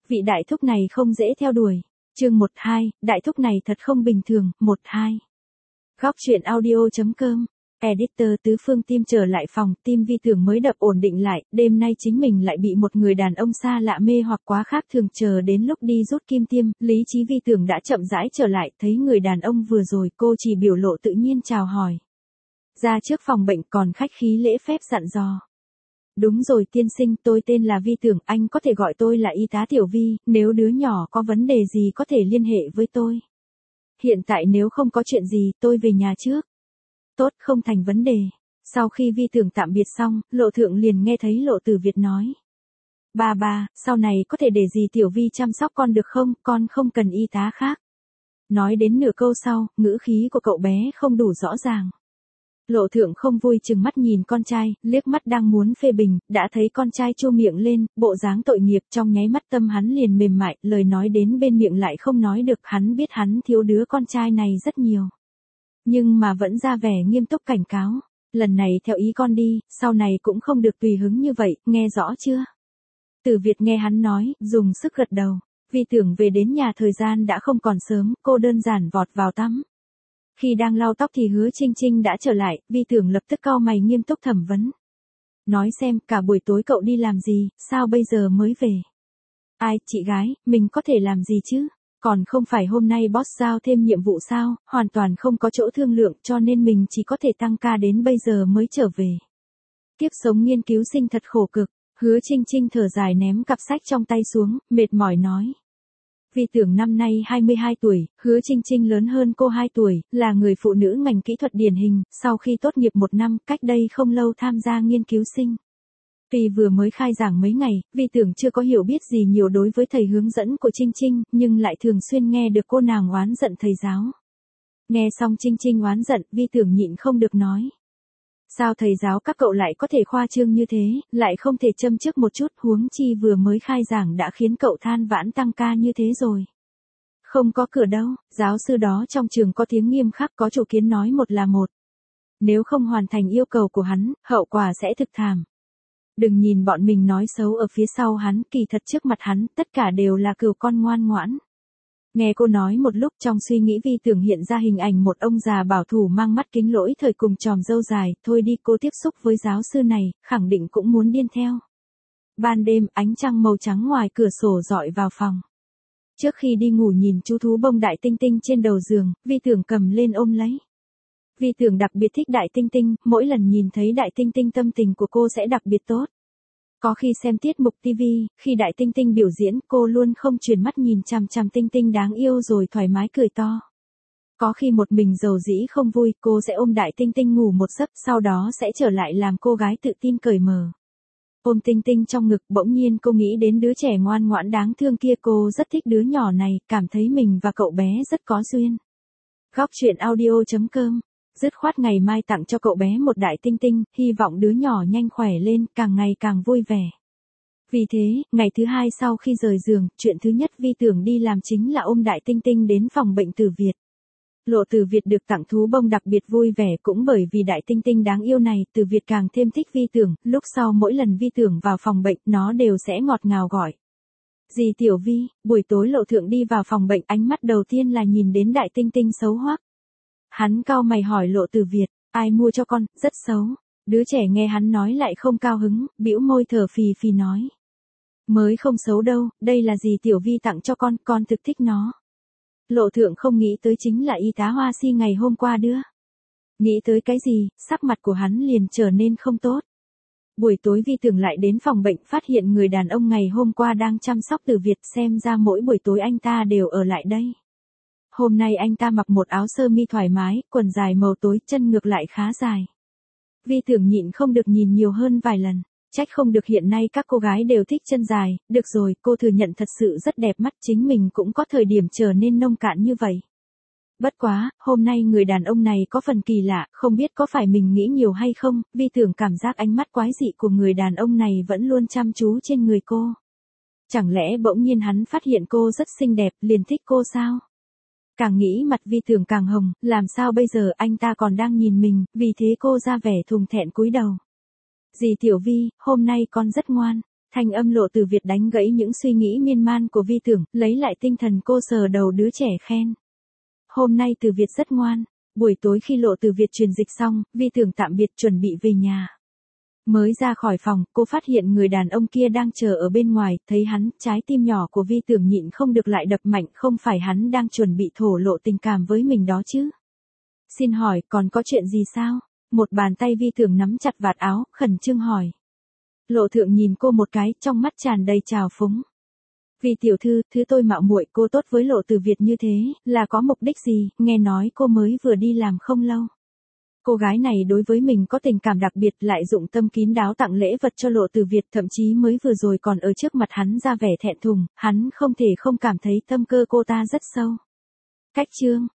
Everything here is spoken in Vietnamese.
Vị đại thúc này không dễ theo đuổi. Chương 12, đại thúc này thật không bình thường, 12. Góc truyện audio.com. Editor Tứ Phương Tim trở lại phòng, tim Vi Tưởng mới đập ổn định lại, đêm nay chính mình lại bị một người đàn ông xa lạ mê hoặc quá khác thường, chờ đến lúc đi rút kim tiêm, lý trí Vi Tưởng đã chậm rãi trở lại, thấy người đàn ông vừa rồi cô chỉ biểu lộ tự nhiên chào hỏi. Ra trước phòng bệnh còn khách khí lễ phép dặn dò. Đúng rồi tiên sinh, tôi tên là Vi Tưởng, anh có thể gọi tôi là y tá Tiểu Vi, nếu đứa nhỏ có vấn đề gì có thể liên hệ với tôi. Hiện tại nếu không có chuyện gì, tôi về nhà trước. Tốt, không thành vấn đề. Sau khi Vi Tưởng tạm biệt xong, Lộ Thượng liền nghe thấy Lộ Tử Việt nói. Ba, sau này có thể để gì Tiểu Vi chăm sóc con được không, con không cần y tá khác. Nói đến nửa câu sau, ngữ khí của cậu bé không đủ rõ ràng. Lộ Thượng không vui chừng mắt nhìn con trai, liếc mắt đang muốn phê bình, đã thấy con trai chu miệng lên, bộ dáng tội nghiệp, trong nháy mắt tâm hắn liền mềm mại, lời nói đến bên miệng lại không nói được, hắn biết hắn thiếu đứa con trai này rất nhiều. Nhưng mà vẫn ra vẻ nghiêm túc cảnh cáo, lần này theo ý con đi, sau này cũng không được tùy hứng như vậy, nghe rõ chưa? Tử Việt nghe hắn nói, dùng sức gật đầu. Vi Tưởng về đến nhà thời gian đã không còn sớm, cô đơn giản vọt vào tắm. Khi đang lau tóc thì Hứa Trinh Trinh đã trở lại, Vi Tưởng lập tức cau mày nghiêm túc thẩm vấn. Nói xem, cả buổi tối cậu đi làm gì, sao bây giờ mới về? Ai, chị gái, mình có thể làm gì chứ? Còn không phải hôm nay boss giao thêm nhiệm vụ sao, hoàn toàn không có chỗ thương lượng cho nên mình chỉ có thể tăng ca đến bây giờ mới trở về. Kiếp sống nghiên cứu sinh thật khổ cực, Hứa Trinh Trinh thở dài ném cặp sách trong tay xuống, mệt mỏi nói. Vi Tưởng năm nay 22 tuổi, Hứa Trinh Trinh lớn hơn cô 2 tuổi, là người phụ nữ ngành kỹ thuật điển hình, sau khi tốt nghiệp 1 năm, cách đây không lâu tham gia nghiên cứu sinh. Tuy vừa mới khai giảng mấy ngày, Vi Tưởng chưa có hiểu biết gì nhiều đối với thầy hướng dẫn của Trinh Trinh, nhưng lại thường xuyên nghe được cô nàng oán giận thầy giáo. Nghe xong Trinh Trinh oán giận, Vi Tưởng nhịn không được nói. Sao thầy giáo các cậu lại có thể khoa trương như thế, lại không thể châm chước một chút, huống chi vừa mới khai giảng đã khiến cậu than vãn tăng ca như thế rồi. Không có cửa đâu, giáo sư đó trong trường có tiếng nghiêm khắc, có chủ kiến nói một là một. Nếu không hoàn thành yêu cầu của hắn, hậu quả sẽ thực thảm. Đừng nhìn bọn mình nói xấu ở phía sau hắn, kỳ thật trước mặt hắn, tất cả đều là cừu con ngoan ngoãn. Nghe cô nói một lúc, trong suy nghĩ Vi Tưởng hiện ra hình ảnh một ông già bảo thủ mang mắt kính lỗi thời cùng chòm râu dài, thôi đi, cô tiếp xúc với giáo sư này, khẳng định cũng muốn điên theo. Ban đêm, ánh trăng màu trắng ngoài cửa sổ rọi vào phòng. Trước khi đi ngủ nhìn chú thú bông Đại Tinh Tinh trên đầu giường, Vi Tưởng cầm lên ôm lấy. Vi Tưởng đặc biệt thích Đại Tinh Tinh, mỗi lần nhìn thấy Đại Tinh Tinh tâm tình của cô sẽ đặc biệt tốt. Có khi xem tiết mục TV, khi Đại Tinh Tinh biểu diễn, cô luôn không chuyển mắt nhìn chằm chằm Tinh Tinh đáng yêu rồi thoải mái cười to. Có khi một mình rầu rĩ không vui, cô sẽ ôm Đại Tinh Tinh ngủ một giấc, sau đó sẽ trở lại làm cô gái tự tin cởi mở. Ôm Tinh Tinh trong ngực, bỗng nhiên cô nghĩ đến đứa trẻ ngoan ngoãn đáng thương kia, cô rất thích đứa nhỏ này, cảm thấy mình và cậu bé rất có duyên. Góc truyện audio.com. Dứt khoát ngày mai tặng cho cậu bé một Đại Tinh Tinh, hy vọng đứa nhỏ nhanh khỏe lên, càng ngày càng vui vẻ. Vì thế, ngày thứ 2 sau khi rời giường, chuyện thứ nhất Vi Tưởng đi làm chính là ôm Đại Tinh Tinh đến phòng bệnh Tử Việt. Lộ Tử Việt được tặng thú bông đặc biệt vui vẻ cũng bởi vì Đại Tinh Tinh đáng yêu này, Tử Việt càng thêm thích Vi Tưởng, lúc sau mỗi lần Vi Tưởng vào phòng bệnh, nó đều sẽ ngọt ngào gọi. Dì Tiểu Vi, buổi tối Lộ Thượng đi vào phòng bệnh, ánh mắt đầu tiên là nhìn đến Đại Tinh Tinh xấu hoắc. Hắn cau mày hỏi Lộ Tử Việt, ai mua cho con, rất xấu. Đứa trẻ nghe hắn nói lại không cao hứng, bĩu môi thở phì phì nói. Mới không xấu đâu, đây là dì Tiểu Vi tặng cho con thực thích nó. Lộ Thượng không nghĩ tới chính là y tá Hoa Si ngày hôm qua đưa. Nghĩ tới cái gì, sắc mặt của hắn liền trở nên không tốt. Buổi tối Vi Tưởng lại đến phòng bệnh phát hiện người đàn ông ngày hôm qua đang chăm sóc Tử Việt, xem ra mỗi buổi tối anh ta đều ở lại đây. Hôm nay anh ta mặc một áo sơ mi thoải mái, quần dài màu tối, chân ngược lại khá dài. Vi Tưởng nhịn không được nhìn nhiều hơn vài lần. Trách không được hiện nay các cô gái đều thích chân dài, được rồi, cô thừa nhận thật sự rất đẹp mắt, chính mình cũng có thời điểm trở nên nông cạn như vậy. Bất quá, hôm nay người đàn ông này có phần kỳ lạ, không biết có phải mình nghĩ nhiều hay không, Vi Tưởng cảm giác ánh mắt quái dị của người đàn ông này vẫn luôn chăm chú trên người cô. Chẳng lẽ bỗng nhiên hắn phát hiện cô rất xinh đẹp, liền thích cô sao? Càng nghĩ mặt Vi Tưởng càng hồng, làm sao bây giờ anh ta còn đang nhìn mình, vì thế cô ra vẻ thùng thẹn cúi đầu. Dì Tiểu Vi, hôm nay con rất ngoan. Thanh âm Lộ Tử Việt đánh gãy những suy nghĩ miên man của Vi Tưởng, lấy lại tinh thần cô sờ đầu đứa trẻ khen. Hôm nay Tử Việt rất ngoan. Buổi tối khi Lộ Tử Việt truyền dịch xong, Vi Tưởng tạm biệt chuẩn bị về nhà. Mới ra khỏi phòng, cô phát hiện người đàn ông kia đang chờ ở bên ngoài, thấy hắn, trái tim nhỏ của Vi Tưởng nhịn không được lại đập mạnh, không phải hắn đang chuẩn bị thổ lộ tình cảm với mình đó chứ. Xin hỏi, còn có chuyện gì sao? Một bàn tay Vi Tưởng nắm chặt vạt áo, khẩn trương hỏi. Lộ Thượng nhìn cô một cái, trong mắt tràn đầy trào phúng. Vì tiểu thư, thứ tôi mạo muội cô tốt với Lộ Tử Việt như thế, là có mục đích gì, nghe nói cô mới vừa đi làm không lâu. Cô gái này đối với mình có tình cảm đặc biệt lại dụng tâm kín đáo tặng lễ vật cho Lộ Tử Việt, thậm chí mới vừa rồi còn ở trước mặt hắn ra vẻ thẹn thùng, hắn không thể không cảm thấy tâm cơ cô ta rất sâu. Cách chương